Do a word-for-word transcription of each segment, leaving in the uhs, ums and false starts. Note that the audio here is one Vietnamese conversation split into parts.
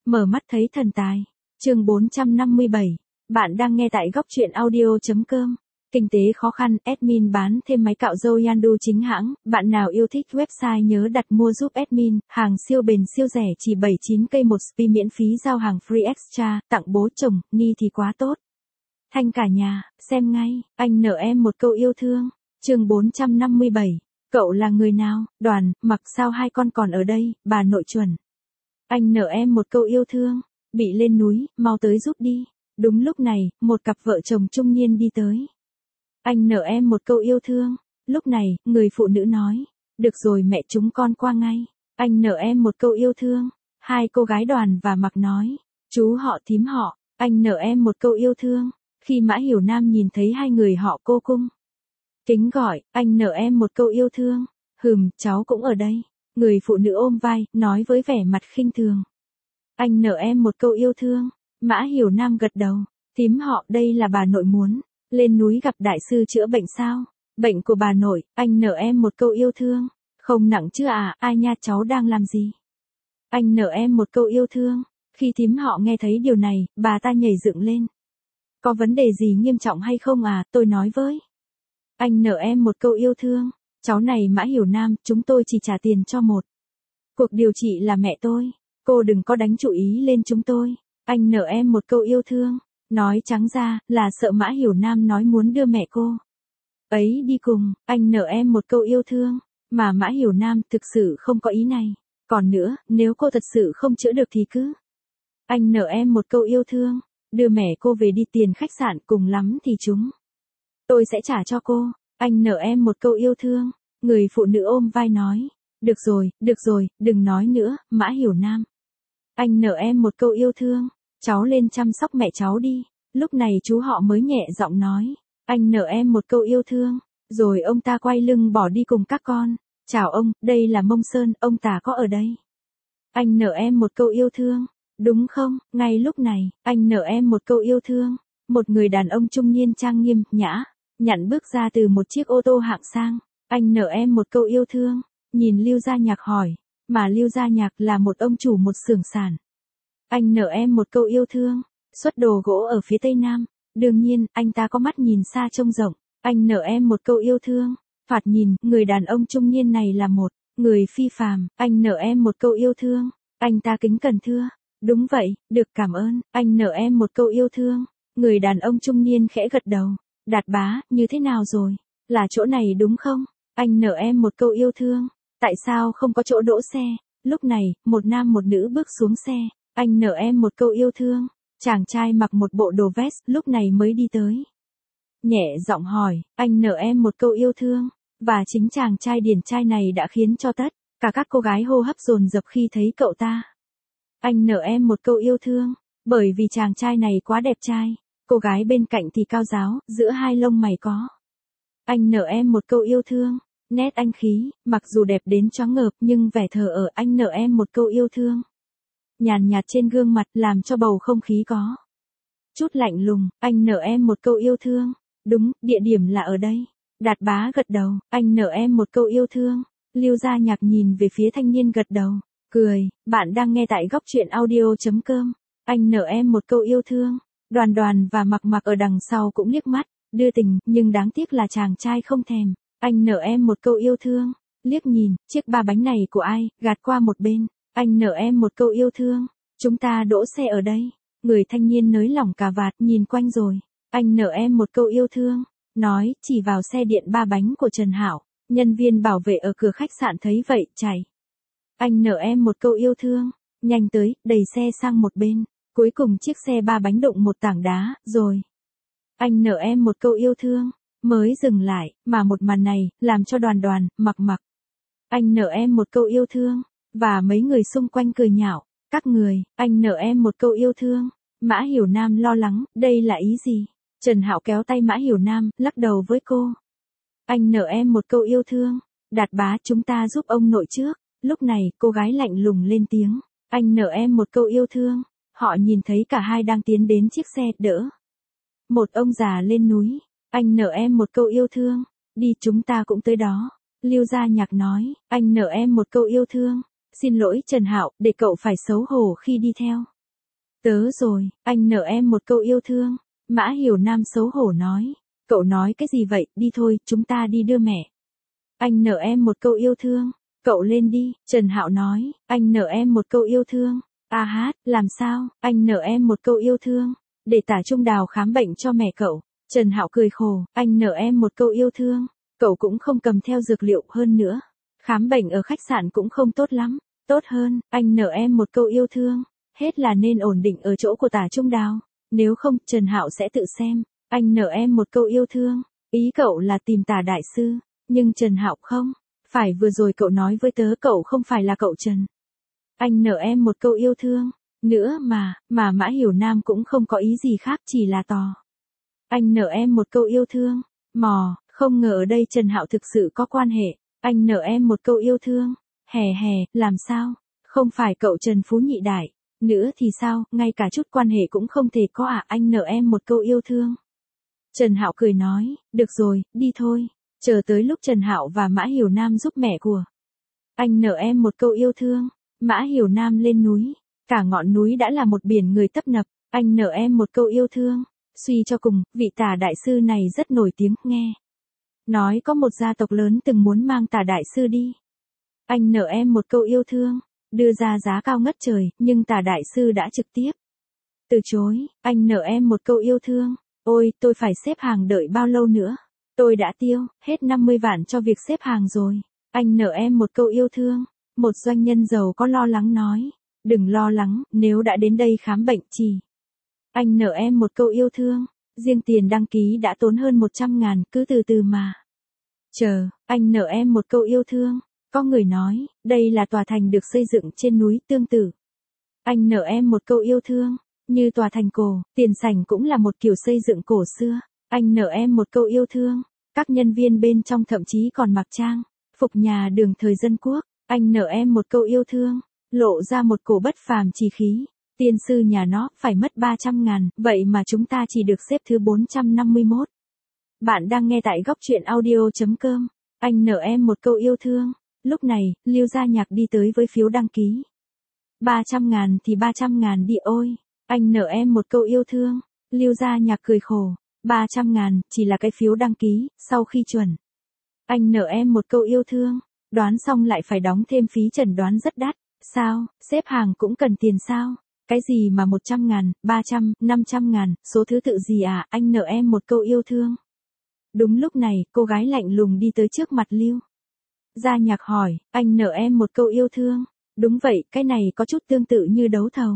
Mở mắt thấy thần tài. Chương bốn trăm năm mươi bảy. Bạn đang nghe tại góc truyện audio chấm com. Kinh tế khó khăn, admin bán thêm máy cạo râu Yandu chính hãng, bạn nào yêu thích website nhớ đặt mua giúp admin, hàng siêu bền siêu rẻ chỉ bảy mươi chín k một spi miễn phí giao hàng free extra, tặng bố chồng, ni thì quá tốt. Thanh cả nhà, xem ngay, anh nợ em một câu yêu thương. Chương bốn trăm năm mươi bảy. Cậu là người nào? Đoàn, mặc sao hai con còn ở đây, bà nội chuẩn. Anh nợ em một câu yêu thương. Bị lên núi, mau tới giúp đi. Đúng lúc này, một cặp vợ chồng trung niên đi tới. Anh nợ em một câu yêu thương. Lúc này, người phụ nữ nói. Được rồi mẹ chúng con qua ngay. Anh nợ em một câu yêu thương. Hai cô gái Đoàn và Mặc nói. Chú họ thím họ, anh nợ em một câu yêu thương. Khi Mã Hiểu Nam nhìn thấy hai người họ cô cung. Kính gọi, anh nợ em một câu yêu thương. Hừm, cháu cũng ở đây. Người phụ nữ ôm vai, nói với vẻ mặt khinh thường. Anh nợ em một câu yêu thương. Mã Hiểu Nam gật đầu. Thím họ, đây là bà nội muốn. Lên núi gặp đại sư chữa bệnh sao? Bệnh của bà nội, anh nợ em một câu yêu thương. Không nặng chứ à, ai nha cháu đang làm gì? Anh nợ em một câu yêu thương. Khi thím họ nghe thấy điều này, bà ta nhảy dựng lên. Có vấn đề gì nghiêm trọng hay không à, tôi nói với. Anh nợ em một câu yêu thương. Cháu này Mã Hiểu Nam, chúng tôi chỉ trả tiền cho một cuộc điều trị là mẹ tôi. Cô đừng có đánh chủ ý lên chúng tôi. Anh nợ em một câu yêu thương. Nói trắng ra, là sợ Mã Hiểu Nam nói muốn đưa mẹ cô ấy đi cùng. Anh nợ em một câu yêu thương. Mà Mã Hiểu Nam thực sự không có ý này. Còn nữa, nếu cô thật sự không chữa được thì cứ. Anh nợ em một câu yêu thương. Đưa mẹ cô về đi, tiền khách sạn cùng lắm thì chúng tôi sẽ trả cho cô. Anh nợ em một câu yêu thương. Người phụ nữ ôm vai nói. Được rồi, được rồi, đừng nói nữa, Mã Hiểu Nam. Anh nợ em một câu yêu thương. Cháu lên chăm sóc mẹ cháu đi. Lúc này chú họ mới nhẹ giọng nói. Anh nợ em một câu yêu thương. Rồi ông ta quay lưng bỏ đi cùng các con. Chào ông, đây là Mông Sơn, ông ta có ở đây. Anh nợ em một câu yêu thương. Đúng không? Ngay lúc này, anh nợ em một câu yêu thương. Một người đàn ông trung niên trang nghiêm, nhã, nhặn bước ra từ một chiếc ô tô hạng sang. Anh nợ em một câu yêu thương. Nhìn Lưu Gia Nhạc hỏi. Mà Lưu Gia Nhạc là một ông chủ một xưởng sản. Anh nợ em một câu yêu thương. Xuất đồ gỗ ở phía tây nam. Đương nhiên, anh ta có mắt nhìn xa trông rộng. Anh nợ em một câu yêu thương. Thoạt nhìn, người đàn ông trung niên này là một người phi phàm. Anh nợ em một câu yêu thương. Anh ta kính cẩn thưa. Đúng vậy, được cảm ơn. Anh nợ em một câu yêu thương. Người đàn ông trung niên khẽ gật đầu. Đạt bá, như thế nào rồi? Là chỗ này đúng không? Anh nợ em một câu yêu thương. Tại sao không có chỗ đỗ xe? Lúc này, một nam một nữ bước xuống xe. Anh nợ em một câu yêu thương. Chàng trai mặc một bộ đồ vest lúc này mới đi tới. Nhẹ giọng hỏi, anh nợ em một câu yêu thương. Và chính chàng trai điển trai này đã khiến cho tất cả các cô gái hô hấp dồn dập khi thấy cậu ta. Anh nợ em một câu yêu thương. Bởi vì chàng trai này quá đẹp trai. Cô gái bên cạnh thì cao ráo, giữa hai lông mày có. Anh nợ em một câu yêu thương. Nét anh khí, mặc dù đẹp đến choáng ngợp nhưng vẻ thờ ở anh nợ em một câu yêu thương. Nhàn nhạt trên gương mặt làm cho bầu không khí có chút lạnh lùng. Anh nợ em một câu yêu thương. Đúng, địa điểm là ở đây. Đạt bá gật đầu. Anh nợ em một câu yêu thương. Lưu Gia Nhạc nhìn về phía thanh niên gật đầu. Cười, bạn đang nghe tại góc truyện audio chấm com. Anh nợ em một câu yêu thương. Đoàn Đoàn và Mặc Mặc ở đằng sau cũng liếc mắt, đưa tình, nhưng đáng tiếc là chàng trai không thèm. Anh nợ em một câu yêu thương. Liếc nhìn, chiếc ba bánh này của ai, gạt qua một bên. Anh nợ em một câu yêu thương. Chúng ta đỗ xe ở đây. Người thanh niên nới lỏng cà vạt nhìn quanh rồi. Anh nợ em một câu yêu thương. Nói, chỉ vào xe điện ba bánh của Trần Hảo. Nhân viên bảo vệ ở cửa khách sạn thấy vậy, chạy. Anh nợ em một câu yêu thương. Nhanh tới, đẩy xe sang một bên. Cuối cùng chiếc xe ba bánh đụng một tảng đá, rồi. Anh nợ em một câu yêu thương. Mới dừng lại, mà một màn này, làm cho Đoàn Đoàn, Mặc Mặc. Anh nợ em một câu yêu thương. Và mấy người xung quanh cười nhạo. Các người, anh nợ em một câu yêu thương. Mã Hiểu Nam lo lắng, đây là ý gì? Trần Hạo kéo tay Mã Hiểu Nam, lắc đầu với cô. Anh nợ em một câu yêu thương. Đạt bá, chúng ta giúp ông nội trước. Lúc này, cô gái lạnh lùng lên tiếng. Anh nợ em một câu yêu thương. Họ nhìn thấy cả hai đang tiến đến chiếc xe đỡ một ông già lên núi. Anh nợ em một câu yêu thương. Đi, chúng ta cũng tới đó. Lưu Gia Nhạc nói. Anh nợ em một câu yêu thương. Xin lỗi Trần Hạo, để cậu phải xấu hổ khi đi theo. Tớ rồi, anh nợ em một câu yêu thương. Mã Hiểu Nam xấu hổ nói. Cậu nói cái gì vậy, đi thôi, chúng ta đi đưa mẹ. Anh nợ em một câu yêu thương. Cậu lên đi, Trần Hạo nói, anh nợ em một câu yêu thương. A hát, làm sao, anh nợ em một câu yêu thương. Để Tả Trung Đào khám bệnh cho mẹ cậu. Trần Hạo cười khổ, anh nợ em một câu yêu thương. Cậu cũng không cầm theo dược liệu hơn nữa. Khám bệnh ở khách sạn cũng không tốt lắm. Tốt hơn, anh nợ em một câu yêu thương. Hết là nên ổn định ở chỗ của Tả Trung Đào. Nếu không, Trần Hạo sẽ tự xem. Anh nợ em một câu yêu thương. Ý cậu là tìm Tả đại sư. Nhưng Trần Hạo không. Phải vừa rồi cậu nói với tớ cậu không phải là cậu Trần. Anh nợ em một câu yêu thương. Nữa mà, mà Mã Hiểu Nam cũng không có ý gì khác chỉ là tò. Anh nợ em một câu yêu thương. Mò, không ngờ ở đây Trần Hạo thực sự có quan hệ. Anh nợ em một câu yêu thương. Hè hè, làm sao? Không phải cậu Trần Phú Nhị Đại. Nữa thì sao, ngay cả chút quan hệ cũng không thể có à, anh nợ em một câu yêu thương. Trần Hạo cười nói, được rồi, đi thôi. Chờ tới lúc Trần Hạo và Mã Hiểu Nam giúp mẹ của. Anh nợ em một câu yêu thương. Mã Hiểu Nam lên núi. Cả ngọn núi đã là một biển người tấp nập. Anh nợ em một câu yêu thương. Suy cho cùng, vị Tả đại sư này rất nổi tiếng, nghe. Nói có một gia tộc lớn từng muốn mang Tả đại sư đi. Anh nợ em một câu yêu thương. Đưa ra giá cao ngất trời, nhưng Tả đại sư đã trực tiếp từ chối. Anh nợ em một câu yêu thương. Ôi, tôi phải xếp hàng đợi bao lâu nữa? Tôi đã tiêu hết năm mươi vạn cho việc xếp hàng rồi. Anh nợ em một câu yêu thương. Một doanh nhân giàu có lo lắng nói. Đừng lo lắng, nếu đã đến đây khám bệnh chỉ. Anh nợ em một câu yêu thương. Riêng tiền đăng ký đã tốn hơn một trăm ngàn, cứ từ từ mà. Chờ, anh nợ em một câu yêu thương. Có người nói, đây là tòa thành được xây dựng trên núi tương tự. Anh nợ em một câu yêu thương. Như tòa thành cổ, tiền sảnh cũng là một kiểu xây dựng cổ xưa. Anh nợ em một câu yêu thương. Các nhân viên bên trong thậm chí còn mặc trang phục nhà đường thời dân quốc. Anh nợ em một câu yêu thương. Lộ ra một cổ bất phàm chi khí. Tiên sư nhà nó phải mất ba trăm ngàn, vậy mà chúng ta chỉ được xếp thứ bốn trăm năm mươi mốt. Bạn đang nghe tại góc truyện audio.com. Anh nợ em một câu yêu thương. Lúc này, Lưu Gia Nhạc đi tới với phiếu đăng ký. ba trăm ngàn thì ba trăm ngàn đi ôi. Anh nợ em một câu yêu thương. Lưu Gia Nhạc cười khổ. ba trăm ngàn, chỉ là cái phiếu đăng ký, sau khi chuẩn. Anh nợ em một câu yêu thương. Đoán xong lại phải đóng thêm phí chẩn đoán rất đắt. Sao, xếp hàng cũng cần tiền sao? Cái gì mà một trăm ngàn, ba trăm, năm trăm ngàn, số thứ tự gì à, anh nợ em một câu yêu thương. Đúng lúc này, cô gái lạnh lùng đi tới trước mặt Lưu Gia Nhạc hỏi, anh nợ em một câu yêu thương. Đúng vậy, cái này có chút tương tự như đấu thầu.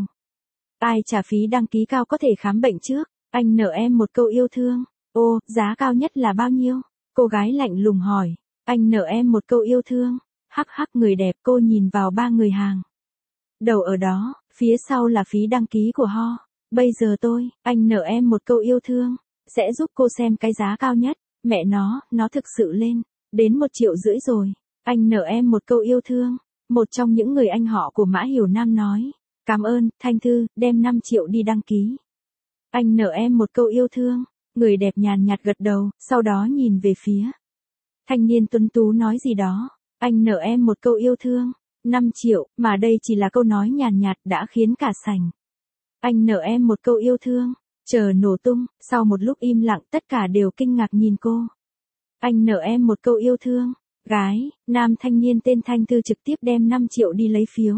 Ai trả phí đăng ký cao có thể khám bệnh trước, anh nợ em một câu yêu thương. Ô, giá cao nhất là bao nhiêu? Cô gái lạnh lùng hỏi, anh nợ em một câu yêu thương. Hắc hắc người đẹp, cô nhìn vào ba người hàng đầu ở đó, phía sau là phí đăng ký của họ. Bây giờ tôi, anh nợ em một câu yêu thương, sẽ giúp cô xem cái giá cao nhất. Mẹ nó, nó thực sự lên đến một triệu rưỡi rồi. Anh nợ em một câu yêu thương. Một trong những người anh họ của Mã Hiểu Nam nói, cảm ơn, Thanh Thư, đem năm triệu đi đăng ký. Anh nợ em một câu yêu thương. Người đẹp nhàn nhạt gật đầu, sau đó nhìn về phía thanh niên tuấn tú nói gì đó. Anh nợ em một câu yêu thương. năm triệu, mà đây chỉ là câu nói nhàn nhạt đã khiến cả sảnh. Anh nợ em một câu yêu thương. Chờ nổ tung, sau một lúc im lặng tất cả đều kinh ngạc nhìn cô. Anh nợ em một câu yêu thương. Gái, nam thanh niên tên Thanh Thư trực tiếp đem năm triệu đi lấy phiếu.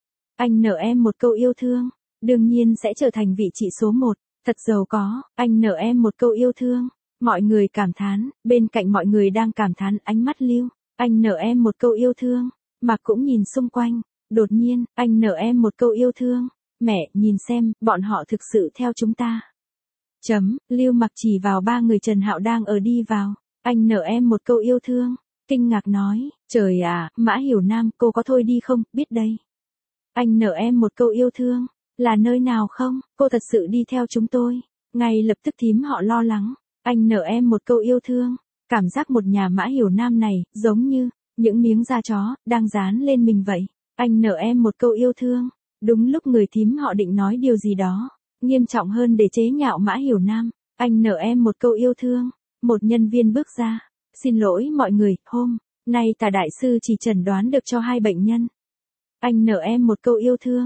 Anh nợ em một câu yêu thương. Đương nhiên sẽ trở thành vị trí số một. Thật giàu có, anh nợ em một câu yêu thương. Mọi người cảm thán, bên cạnh mọi người đang cảm thán ánh mắt Lưu. Anh nợ em một câu yêu thương. Mạc cũng nhìn xung quanh. Đột nhiên, anh nợ em một câu yêu thương. Mẹ, nhìn xem, bọn họ thực sự theo chúng ta. Chấm, Lưu Mạc chỉ vào ba người Trần Hạo đang ở đi vào. Anh nợ em một câu yêu thương. Kinh ngạc nói, trời à, Mã Hiểu Nam, cô có thôi đi không, biết đây. Anh nợ em một câu yêu thương. Là nơi nào không, cô thật sự đi theo chúng tôi. Ngay lập tức thím họ lo lắng. Anh nợ em một câu yêu thương. Cảm giác một nhà Mã Hiểu Nam này, giống như những miếng da chó, đang dán lên mình vậy. Anh nợ em một câu yêu thương. Đúng lúc người thím họ định nói điều gì đó nghiêm trọng hơn để chế nhạo Mã Hiểu Nam. Anh nợ em một câu yêu thương. Một nhân viên bước ra. Xin lỗi mọi người, hôm nay Tả đại sư chỉ chẩn đoán được cho hai bệnh nhân. Anh nợ em một câu yêu thương.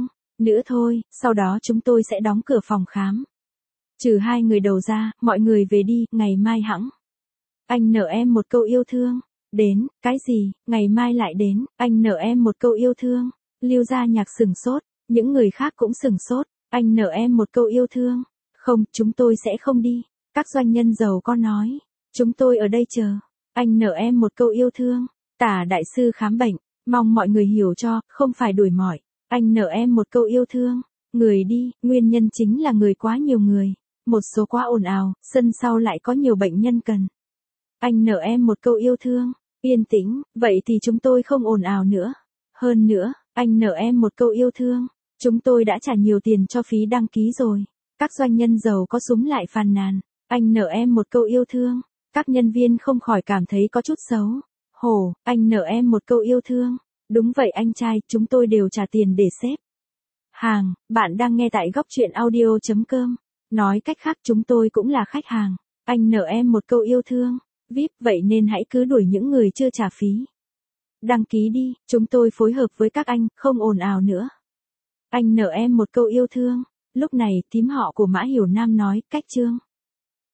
nữa thôi, sau đó chúng tôi sẽ đóng cửa phòng khám. Trừ hai người đầu ra, mọi người về đi, ngày mai hẵng. Anh nợ em một câu yêu thương. Đến, cái gì, ngày mai lại đến, anh nợ em một câu yêu thương. Lưu Gia Nhạc sửng sốt, những người khác cũng sửng sốt, anh nợ em một câu yêu thương. Không, chúng tôi sẽ không đi. Các doanh nhân giàu có nói, chúng tôi ở đây chờ. Anh nợ em một câu yêu thương. Tả đại sư khám bệnh, mong mọi người hiểu cho, không phải đuổi mỏi. Anh nợ em một câu yêu thương. Người đi, nguyên nhân chính là người quá nhiều người. Một số quá ồn ào, sân sau lại có nhiều bệnh nhân cần. Anh nợ em một câu yêu thương. Yên tĩnh, vậy thì chúng tôi không ồn ào nữa. Hơn nữa, anh nợ em một câu yêu thương. Chúng tôi đã trả nhiều tiền cho phí đăng ký rồi. Các doanh nhân giàu có súng lại phàn nàn. Anh nợ em một câu yêu thương. Các nhân viên không khỏi cảm thấy có chút xấu. Hổ, anh nợ em một câu yêu thương. Đúng vậy anh trai, chúng tôi đều trả tiền để xếp hàng. Bạn đang nghe tại góc truyện audio chấm com. Nói cách khác chúng tôi cũng là khách hàng. Anh nợ em một câu yêu thương. vê i pê, vậy nên hãy cứ đuổi những người chưa trả phí. Đăng ký đi, chúng tôi phối hợp với các anh, không ồn ào nữa. Anh nợ em một câu yêu thương. Lúc này, thím họ của Mã Hiểu Nam nói, cách Trương.